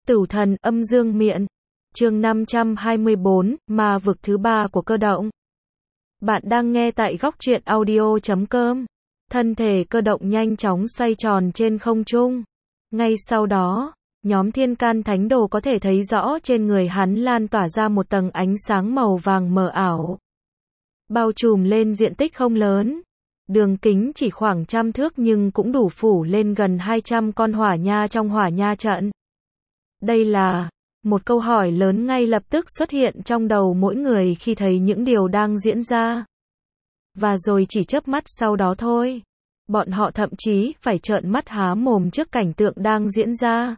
Tử thần âm dương miện. Chương 524, ma vực thứ 3 của cơ động. Bạn đang nghe tại góc truyện audio.com. Thân thể cơ động nhanh chóng xoay tròn trên không trung. Ngay sau đó, nhóm thiên can thánh đồ có thể thấy rõ trên người hắn lan tỏa ra một tầng ánh sáng màu vàng mờ ảo. Bao trùm lên diện tích không lớn. Đường kính chỉ khoảng 100 thước nhưng cũng đủ phủ lên gần 200 con hỏa nha trong hỏa nha trận. Đây là một câu hỏi lớn ngay lập tức xuất hiện trong đầu mỗi người khi thấy những điều đang diễn ra. Và rồi chỉ chớp mắt sau đó thôi, bọn họ thậm chí phải trợn mắt há mồm trước cảnh tượng đang diễn ra.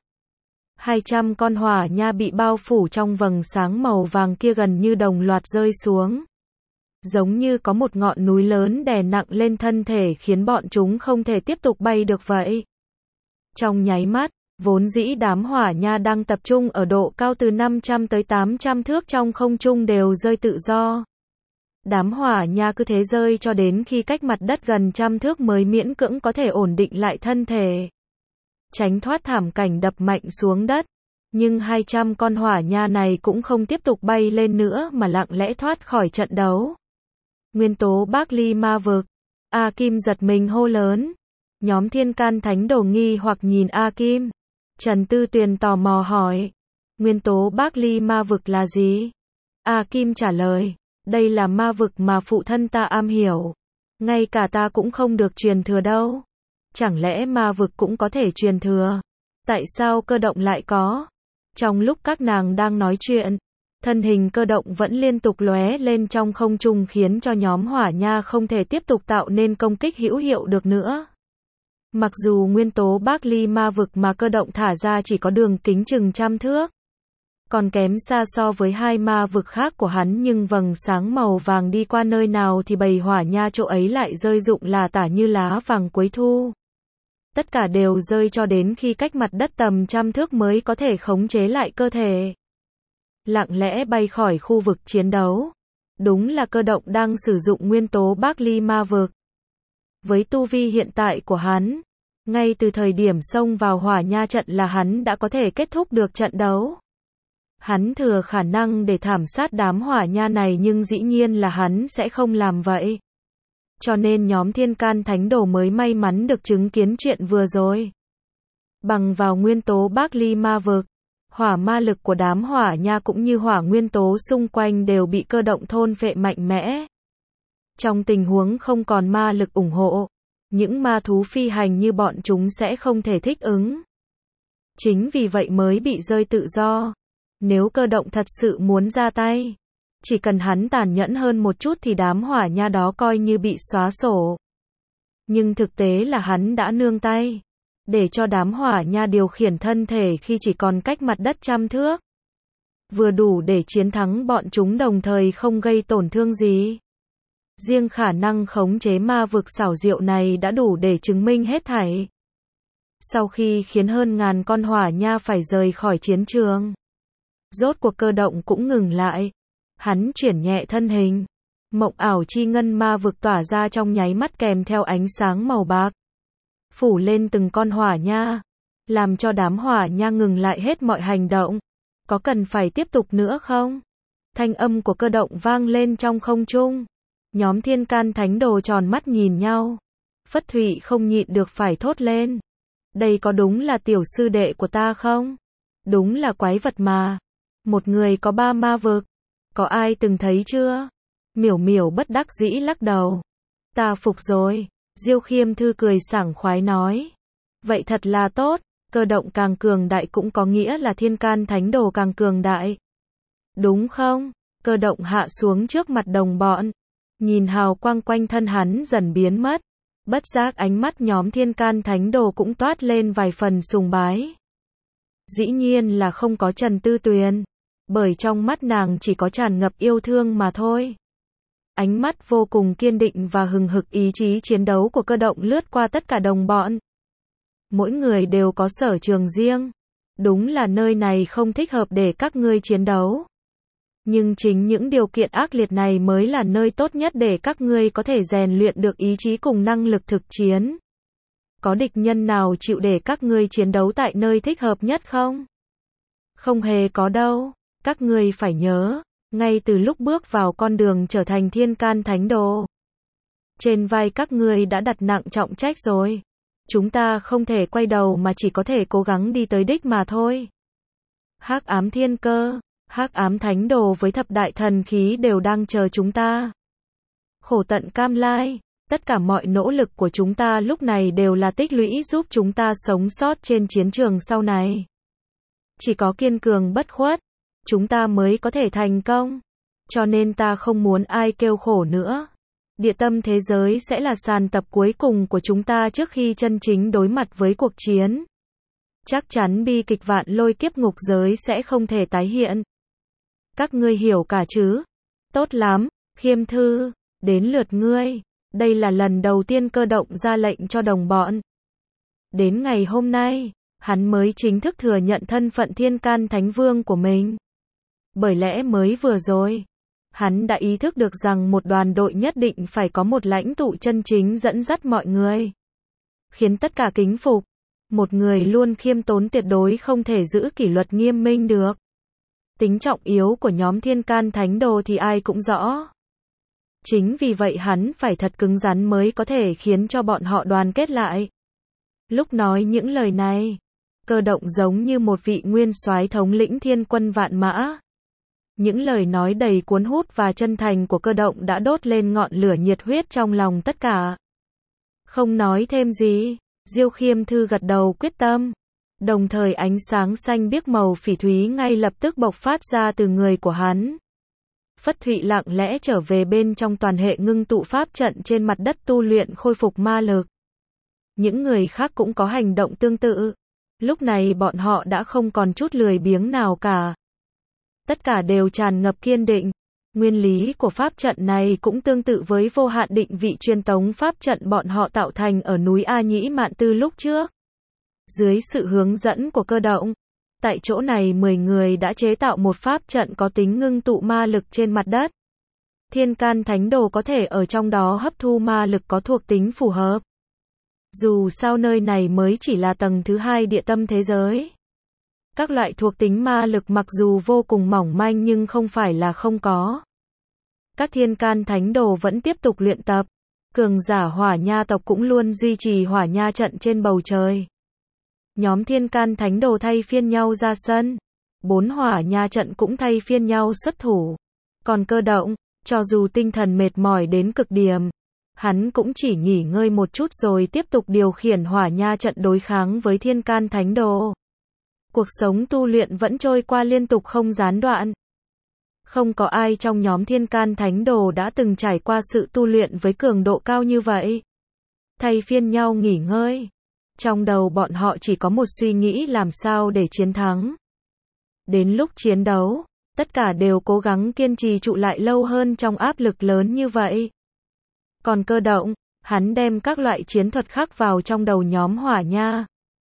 200 con hỏa nha bị bao phủ trong vầng sáng màu vàng kia gần như đồng loạt rơi xuống. Giống như có một ngọn núi lớn đè nặng lên thân thể khiến bọn chúng không thể tiếp tục bay được vậy. Trong nháy mắt, vốn dĩ đám hỏa nha đang tập trung ở độ cao từ 500 tới 800 thước trong không trung đều rơi tự do. Đám hỏa nha cứ thế rơi cho đến khi cách mặt đất gần 100 thước mới miễn cưỡng có thể ổn định lại thân thể, tránh thoát thảm cảnh đập mạnh xuống đất. Nhưng 200 con hỏa nha này cũng không tiếp tục bay lên nữa mà lặng lẽ thoát khỏi trận đấu. Nguyên tố Bác Ly ma vực. A Kim giật mình hô lớn. Nhóm thiên can thánh đồ nghi hoặc nhìn A Kim. Trần Tư Tuyền tò mò hỏi. Nguyên tố Bác Ly ma vực là gì? A Kim trả lời. Đây là ma vực mà phụ thân ta am hiểu. Ngay cả ta cũng không được truyền thừa đâu. Chẳng lẽ ma vực cũng có thể truyền thừa? Tại sao cơ động lại có? Trong lúc các nàng đang nói chuyện, thân hình cơ động vẫn liên tục lóe lên trong không trung khiến cho nhóm hỏa nha không thể tiếp tục tạo nên công kích hữu hiệu được nữa. Mặc dù nguyên tố Bác Ly ma vực mà cơ động thả ra chỉ có đường kính chừng 100 thước, còn kém xa so với hai ma vực khác của hắn, nhưng vầng sáng màu vàng đi qua nơi nào thì bầy hỏa nha chỗ ấy lại rơi rụng là tả như lá vàng cuối thu. Tất cả đều rơi cho đến khi cách mặt đất tầm 100 thước mới có thể khống chế lại cơ thể, lặng lẽ bay khỏi khu vực chiến đấu. Đúng là cơ động đang sử dụng nguyên tố Bác Ly ma vực. Với tu vi hiện tại của hắn, ngay từ thời điểm xông vào hỏa nha trận là hắn đã có thể kết thúc được trận đấu. Hắn thừa khả năng để thảm sát đám hỏa nha này, nhưng dĩ nhiên là hắn sẽ không làm vậy. Cho nên nhóm thiên can thánh đồ mới may mắn được chứng kiến chuyện vừa rồi. Bằng vào nguyên tố Bác Ly ma vực, hỏa ma lực của đám hỏa nha cũng như hỏa nguyên tố xung quanh đều bị cơ động thôn phệ mạnh mẽ. Trong tình huống không còn ma lực ủng hộ, những ma thú phi hành như bọn chúng sẽ không thể thích ứng. Chính vì vậy mới bị rơi tự do. Nếu cơ động thật sự muốn ra tay, chỉ cần hắn tàn nhẫn hơn một chút thì đám hỏa nha đó coi như bị xóa sổ. Nhưng thực tế là hắn đã nương tay, để cho đám hỏa nha điều khiển thân thể khi chỉ còn cách mặt đất 100 thước. Vừa đủ để chiến thắng bọn chúng đồng thời không gây tổn thương gì. Riêng khả năng khống chế ma vực xảo diệu này đã đủ để chứng minh hết thảy. Sau khi khiến hơn ngàn con hỏa nha phải rời khỏi chiến trường, rốt cuộc cơ động cũng ngừng lại. Hắn chuyển nhẹ thân hình. Mộng ảo chi ngân ma vực tỏa ra trong nháy mắt kèm theo ánh sáng màu bạc, phủ lên từng con hỏa nha, làm cho đám hỏa nha ngừng lại hết mọi hành động. Có cần phải tiếp tục nữa không? Thanh âm của cơ động vang lên trong không trung. Nhóm thiên can thánh đồ tròn mắt nhìn nhau. Phất Thụy không nhịn được phải thốt lên. Đây có đúng là tiểu sư đệ của ta không? Đúng là quái vật mà. Một người có 3 ma vực. Có ai từng thấy chưa? Miểu Miểu bất đắc dĩ lắc đầu. Ta phục rồi. Diêu Khiêm Thư cười sảng khoái nói. Vậy thật là tốt. Cơ động càng cường đại cũng có nghĩa là thiên can thánh đồ càng cường đại. Đúng không? Cơ động hạ xuống trước mặt đồng bọn. Nhìn hào quang quanh thân hắn dần biến mất. Bất giác ánh mắt nhóm thiên can thánh đồ cũng toát lên vài phần sùng bái. Dĩ nhiên là không có Trần Tư Tuyền, bởi trong mắt nàng chỉ có tràn ngập yêu thương mà thôi. Ánh mắt vô cùng kiên định và hừng hực ý chí chiến đấu của cơ động lướt qua tất cả đồng bọn. Mỗi người đều có sở trường riêng. Đúng là nơi này không thích hợp để các ngươi chiến đấu. Nhưng chính những điều kiện ác liệt này mới là nơi tốt nhất để các ngươi có thể rèn luyện được ý chí cùng năng lực thực chiến. Có địch nhân nào chịu để các ngươi chiến đấu tại nơi thích hợp nhất không? Không hề có đâu. Các ngươi phải nhớ, ngay từ lúc bước vào con đường trở thành thiên can thánh đồ, trên vai các ngươi đã đặt nặng trọng trách rồi. Chúng ta không thể quay đầu mà chỉ có thể cố gắng đi tới đích mà thôi. Hắc ám thiên cơ, hắc ám thánh đồ với thập đại thần khí đều đang chờ chúng ta. Khổ tận cam lai, tất cả mọi nỗ lực của chúng ta lúc này đều là tích lũy giúp chúng ta sống sót trên chiến trường sau này. Chỉ có kiên cường bất khuất, chúng ta mới có thể thành công. Cho nên ta không muốn ai kêu khổ nữa. Địa tâm thế giới sẽ là sàn tập cuối cùng của chúng ta trước khi chân chính đối mặt với cuộc chiến. Chắc chắn bi kịch vạn lôi kiếp ngục giới sẽ không thể tái hiện. Các ngươi hiểu cả chứ? Tốt lắm, Khiêm Thư, đến lượt ngươi. Đây là lần đầu tiên Cơ Động ra lệnh cho đồng bọn. Đến ngày hôm nay, hắn mới chính thức thừa nhận thân phận thiên can thánh vương của mình. Bởi lẽ mới vừa rồi, hắn đã ý thức được rằng một đoàn đội nhất định phải có một lãnh tụ chân chính dẫn dắt mọi người, khiến tất cả kính phục. Một người luôn khiêm tốn tuyệt đối không thể giữ kỷ luật nghiêm minh được. Tính trọng yếu của nhóm thiên can thánh đồ thì ai cũng rõ. Chính vì vậy hắn phải thật cứng rắn mới có thể khiến cho bọn họ đoàn kết lại. Lúc nói những lời này, Cơ Động giống như một vị nguyên soái thống lĩnh thiên quân vạn mã. Những lời nói đầy cuốn hút và chân thành của Cơ Động đã đốt lên ngọn lửa nhiệt huyết trong lòng tất cả. Không nói thêm gì, Diêu Khiêm Thư gật đầu quyết tâm. Đồng thời ánh sáng xanh biếc màu phỉ thúy ngay lập tức bộc phát ra từ người của hắn. Phất Thụy lặng lẽ trở về bên trong toàn hệ ngưng tụ pháp trận trên mặt đất tu luyện khôi phục ma lực. Những người khác cũng có hành động tương tự. Lúc này bọn họ đã không còn chút lười biếng nào cả. Tất cả đều tràn ngập kiên định. Nguyên lý của pháp trận này cũng tương tự với vô hạn định vị truyền tống pháp trận bọn họ tạo thành ở núi A Nhĩ Mạn Tư lúc trước. Dưới sự hướng dẫn của Cơ Động, tại chỗ này 10 người đã chế tạo một pháp trận có tính ngưng tụ ma lực trên mặt đất. Thiên can thánh đồ có thể ở trong đó hấp thu ma lực có thuộc tính phù hợp. Dù sao nơi này mới chỉ là tầng thứ 2 địa tâm thế giới. Các loại thuộc tính ma lực mặc dù vô cùng mỏng manh nhưng không phải là không có. Các thiên can thánh đồ vẫn tiếp tục luyện tập. Cường giả hỏa nha tộc cũng luôn duy trì hỏa nha trận trên bầu trời. Nhóm thiên can thánh đồ thay phiên nhau ra sân. 4 hỏa nha trận cũng thay phiên nhau xuất thủ. Còn Cơ Động, cho dù tinh thần mệt mỏi đến cực điểm, hắn cũng chỉ nghỉ ngơi một chút rồi tiếp tục điều khiển hỏa nha trận đối kháng với thiên can thánh đồ. Cuộc sống tu luyện vẫn trôi qua liên tục không gián đoạn. Không có ai trong nhóm thiên can thánh đồ đã từng trải qua sự tu luyện với cường độ cao như vậy. Thay phiên nhau nghỉ ngơi. Trong đầu bọn họ chỉ có một suy nghĩ làm sao để chiến thắng. Đến lúc chiến đấu, tất cả đều cố gắng kiên trì trụ lại lâu hơn trong áp lực lớn như vậy. Còn Cơ Động, hắn đem các loại chiến thuật khắc vào trong đầu nhóm hỏa nha.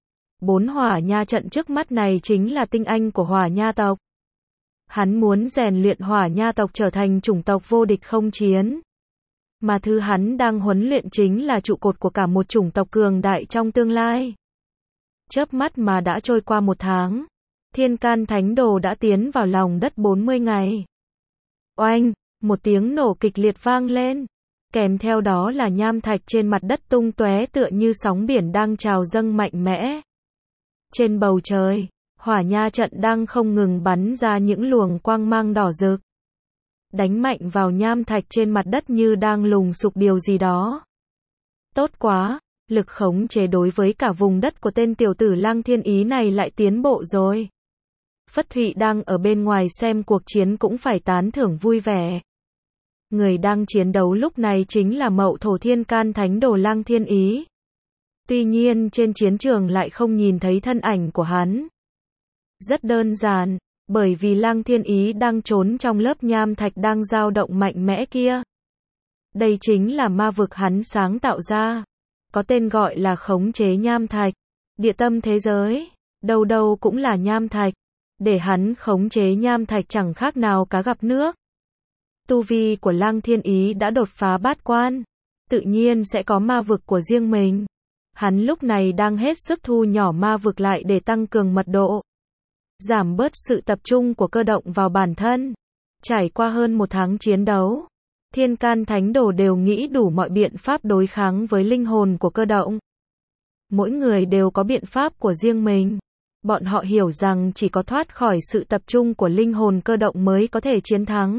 4 hỏa nha trận trước mắt này chính là tinh anh của hỏa nha tộc. Hắn muốn rèn luyện hỏa nha tộc trở thành chủng tộc vô địch không chiến. Mà thứ hắn đang huấn luyện chính là trụ cột của cả một chủng tộc cường đại trong tương lai. Chớp mắt mà đã trôi qua 1 tháng. Thiên can thánh đồ đã tiến vào lòng đất 40 ngày. Oanh, một tiếng nổ kịch liệt vang lên. Kèm theo đó là nham thạch trên mặt đất tung tóe tựa như sóng biển đang trào dâng mạnh mẽ. Trên bầu trời, hỏa nha trận đang không ngừng bắn ra những luồng quang mang đỏ rực. Đánh mạnh vào nham thạch trên mặt đất như đang lùng sục điều gì đó. Tốt quá, lực khống chế đối với cả vùng đất của tên tiểu tử Lăng Thiên Ý này lại tiến bộ rồi. Phất Thụy đang ở bên ngoài xem cuộc chiến cũng phải tán thưởng vui vẻ. Người đang chiến đấu lúc này chính là Mậu Thổ thiên can thánh đồ Lăng Thiên Ý. Tuy nhiên trên chiến trường lại không nhìn thấy thân ảnh của hắn. Rất đơn giản, bởi vì Lăng Thiên Ý đang trốn trong lớp nham thạch đang dao động mạnh mẽ kia. Đây chính là ma vực hắn sáng tạo ra. Có tên gọi là khống chế nham thạch. Địa tâm thế giới, đâu đâu cũng là nham thạch. Để hắn khống chế nham thạch chẳng khác nào cá gặp nước. Tu vi của Lăng Thiên Ý đã đột phá bát quan. Tự nhiên sẽ có ma vực của riêng mình. Hắn lúc này đang hết sức thu nhỏ ma vực lại để tăng cường mật độ. giảm bớt sự tập trung của cơ động vào bản thân. Trải qua hơn một tháng chiến đấu, thiên can thánh đồ đều nghĩ đủ mọi biện pháp đối kháng với linh hồn của cơ động. Mỗi người đều có biện pháp của riêng mình. Bọn họ hiểu rằng chỉ có thoát khỏi sự tập trung của linh hồn cơ động mới có thể chiến thắng.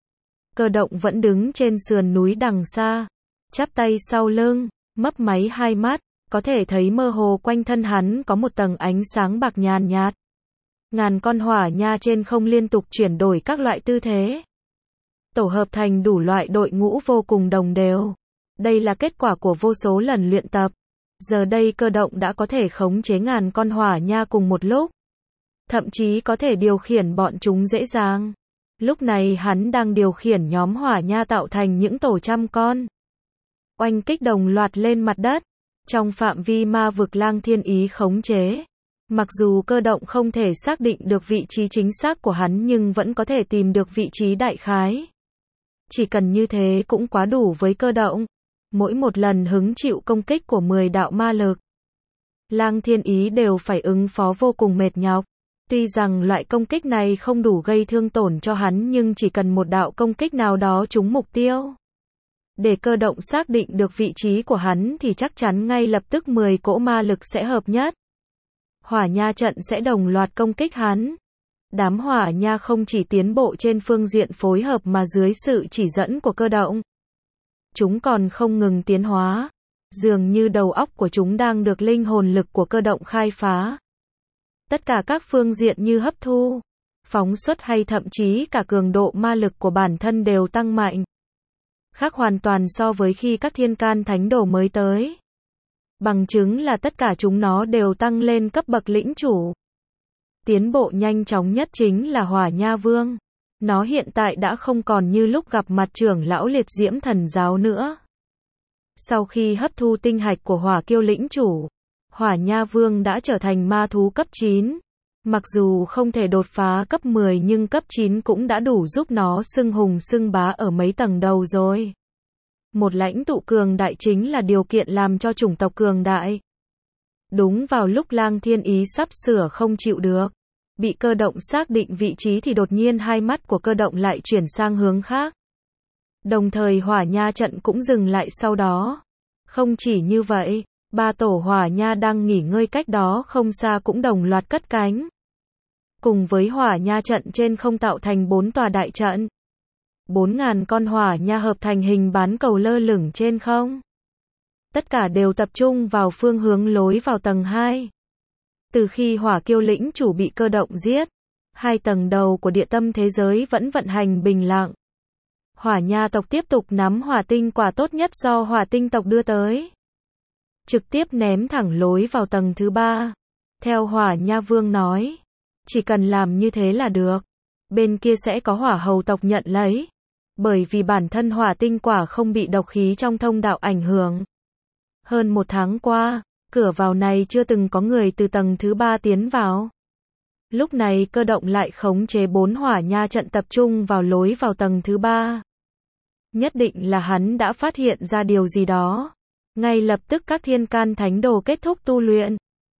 Cơ động vẫn đứng trên sườn núi đằng xa, chắp tay sau lưng, mấp máy hai mắt, có thể thấy mơ hồ quanh thân hắn có một tầng ánh sáng bạc nhàn nhạt. Ngàn con hỏa nha trên không liên tục chuyển đổi các loại tư thế, tổ hợp thành đủ loại đội ngũ vô cùng đồng đều. Đây là kết quả của vô số lần luyện tập. Giờ đây cơ động đã có thể khống chế ngàn con hỏa nha cùng một lúc. Thậm chí có thể điều khiển bọn chúng dễ dàng. Lúc này hắn đang điều khiển nhóm hỏa nha tạo thành những tổ trăm con. Oanh kích đồng loạt lên mặt đất. Trong phạm vi ma vực Lang Thiên Ý khống chế. Mặc dù cơ động không thể xác định được vị trí chính xác của hắn nhưng vẫn có thể tìm được vị trí đại khái. Chỉ cần như thế cũng quá đủ với cơ động. Mỗi một lần hứng chịu công kích của 10 đạo ma lực, Lang Thiên Ý đều phải ứng phó vô cùng mệt nhọc. Tuy rằng loại công kích này không đủ gây thương tổn cho hắn nhưng chỉ cần một đạo công kích nào đó trúng mục tiêu, để cơ động xác định được vị trí của hắn thì chắc chắn ngay lập tức 10 cỗ ma lực sẽ hợp nhất. Hỏa nha trận sẽ đồng loạt công kích hắn. Đám hỏa nha không chỉ tiến bộ trên phương diện phối hợp mà dưới sự chỉ dẫn của cơ động, chúng còn không ngừng tiến hóa. Dường như đầu óc của chúng đang được linh hồn lực của cơ động khai phá. Tất cả các phương diện như hấp thu, phóng xuất hay thậm chí cả cường độ ma lực của bản thân đều tăng mạnh. Khác hoàn toàn so với khi các thiên can thánh đồ mới tới. Bằng chứng là tất cả chúng nó đều tăng lên cấp bậc lĩnh chủ. Tiến bộ nhanh chóng nhất chính là Hỏa Nha Vương. Nó hiện tại đã không còn như lúc gặp mặt trưởng lão liệt diễm thần giáo nữa. Sau khi hấp thu tinh hạch của Hỏa Kiêu lĩnh chủ, Hỏa Nha Vương đã trở thành ma thú cấp 9. Mặc dù không thể đột phá cấp 10 nhưng cấp 9 cũng đã đủ giúp nó xưng hùng xưng bá ở mấy tầng đầu rồi. Một lãnh tụ cường đại chính là điều kiện làm cho chủng tộc cường đại. Đúng vào lúc Lang Thiên Ý sắp sửa không chịu được, bị cơ động xác định vị trí thì đột nhiên hai mắt của cơ động lại chuyển sang hướng khác. Đồng thời hỏa nha trận cũng dừng lại sau đó. Không chỉ như vậy, ba tổ hỏa nha đang nghỉ ngơi cách đó không xa cũng đồng loạt cất cánh. Cùng với hỏa nha trận trên không tạo thành 4 tòa đại trận. 4.000 con hỏa nha hợp thành hình bán cầu lơ lửng trên không. Tất cả đều tập trung vào phương hướng lối vào tầng 2. Từ khi Hỏa Kiêu lĩnh chủ bị cơ động giết, 2 tầng đầu của địa tâm thế giới vẫn vận hành bình lặng. Hỏa nha tộc tiếp tục nắm hỏa tinh quả tốt nhất do hỏa tinh tộc đưa tới, trực tiếp ném thẳng lối vào tầng thứ 3. Theo Hỏa Nha Vương nói, chỉ cần làm như thế là được. Bên kia sẽ có hỏa hầu tộc nhận lấy. Bởi vì bản thân hỏa tinh quả không bị độc khí trong thông đạo ảnh hưởng. Hơn 1 tháng qua, cửa vào này chưa từng có người từ tầng thứ 3 tiến vào. Lúc này cơ động lại khống chế 4 hỏa nha trận tập trung vào lối vào tầng thứ 3. Nhất định là hắn đã phát hiện ra điều gì đó. Ngay lập tức các thiên can thánh đồ kết thúc tu luyện.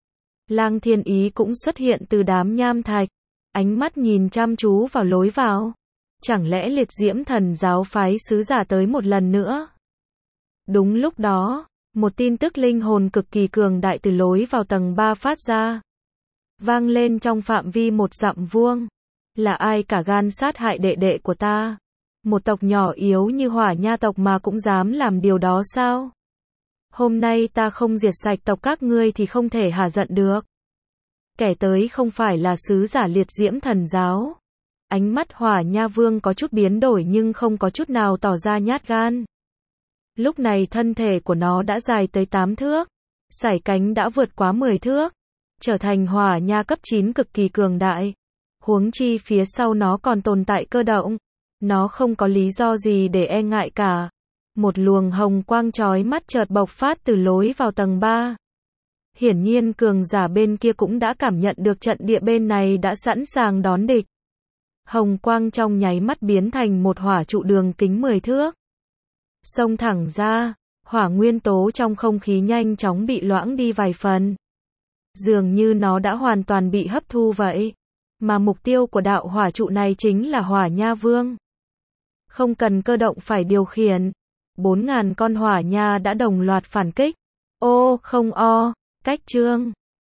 Lang Thiên Ý cũng xuất hiện từ đám nham thạch, ánh mắt nhìn chăm chú vào lối vào. Chẳng lẽ liệt diễm thần giáo phái sứ giả tới một lần nữa? Đúng lúc đó, một tin tức linh hồn cực kỳ cường đại từ lối vào tầng 3 phát ra. Vang lên trong phạm vi 1 dặm vuông. Là ai cả gan sát hại đệ đệ của ta? Một tộc nhỏ yếu như hỏa nha tộc mà cũng dám làm điều đó sao? Hôm nay ta không diệt sạch tộc các ngươi thì không thể hả giận được. Kẻ tới không phải là sứ giả liệt diễm thần giáo. Ánh mắt hỏa nha vương có chút biến đổi nhưng không có chút nào tỏ ra nhát gan. Lúc này thân thể của nó đã dài tới 8 thước. Sải cánh đã vượt quá 10 thước. Trở thành hỏa nha cấp 9 cực kỳ cường đại. Huống chi phía sau nó còn tồn tại cơ động. Nó không có lý do gì để e ngại cả. Một luồng hồng quang chói mắt chợt bộc phát từ lối vào tầng 3. Hiển nhiên cường giả bên kia cũng đã cảm nhận được trận địa bên này đã sẵn sàng đón địch. Hồng quang trong nháy mắt biến thành một hỏa trụ đường kính 10 thước. Xông thẳng ra, hỏa nguyên tố trong không khí nhanh chóng bị loãng đi vài phần. Dường như nó đã hoàn toàn bị hấp thu vậy. mà mục tiêu của đạo hỏa trụ này chính là Hỏa Nha Vương. Không cần cơ động phải điều khiển. 4.000 con hỏa nha đã đồng loạt phản kích. Ô, không o, cách chương.